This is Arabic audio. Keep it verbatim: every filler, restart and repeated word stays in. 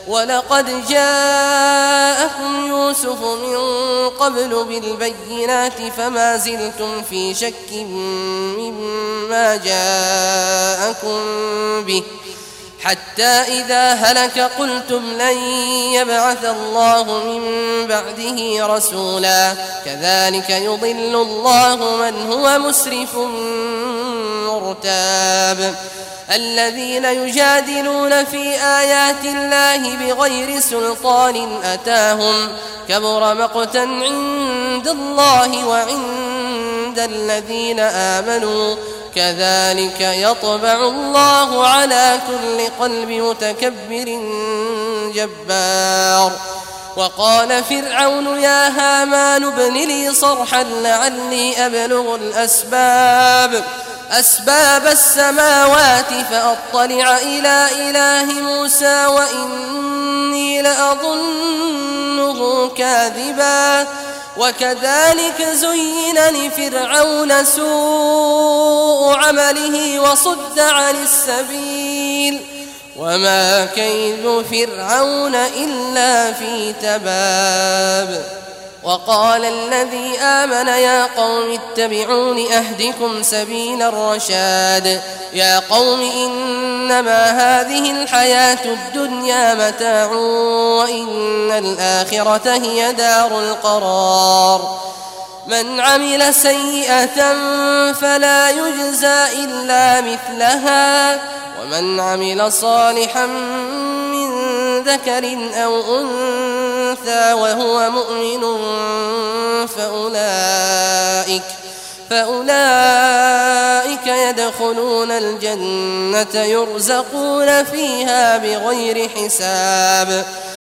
ولقد جاءكم يوسف من قبل بالبينات فما زلتم في شك مما جاءكم به حتى إذا هلك قلتم لن يبعث الله من بعده رسولا كذلك يضل الله من هو مسرف مرتاب الذين يجادلون في آيات الله بغير سلطان أتاهم كبر مقتا عند الله وعند الذين آمنوا كذلك يطبع الله على كل قلب متكبر جبار وقال فرعون يا هامان ابن لي صرحا لعلي أبلغ الأسباب أسباب السماوات فأطلع إلى إله موسى وإني لأظنه كاذبا وكذلك زين لفرعون سوء عمله وصد عن السبيل وما كيد فرعون إلا في تباب وقال الذي آمن يا قوم اتبعون أهدكم سبيل الرشاد يا قوم إنما هذه الحياة الدنيا متاع وإن الآخرة هي دار القرار من عمل سيئة فلا يجزى إلا مثلها ومن عمل صالحا من ذكر أو أنثى وهو مؤمن فأولئك, فأولئك يدخلون الجنة يرزقون فيها بغير حساب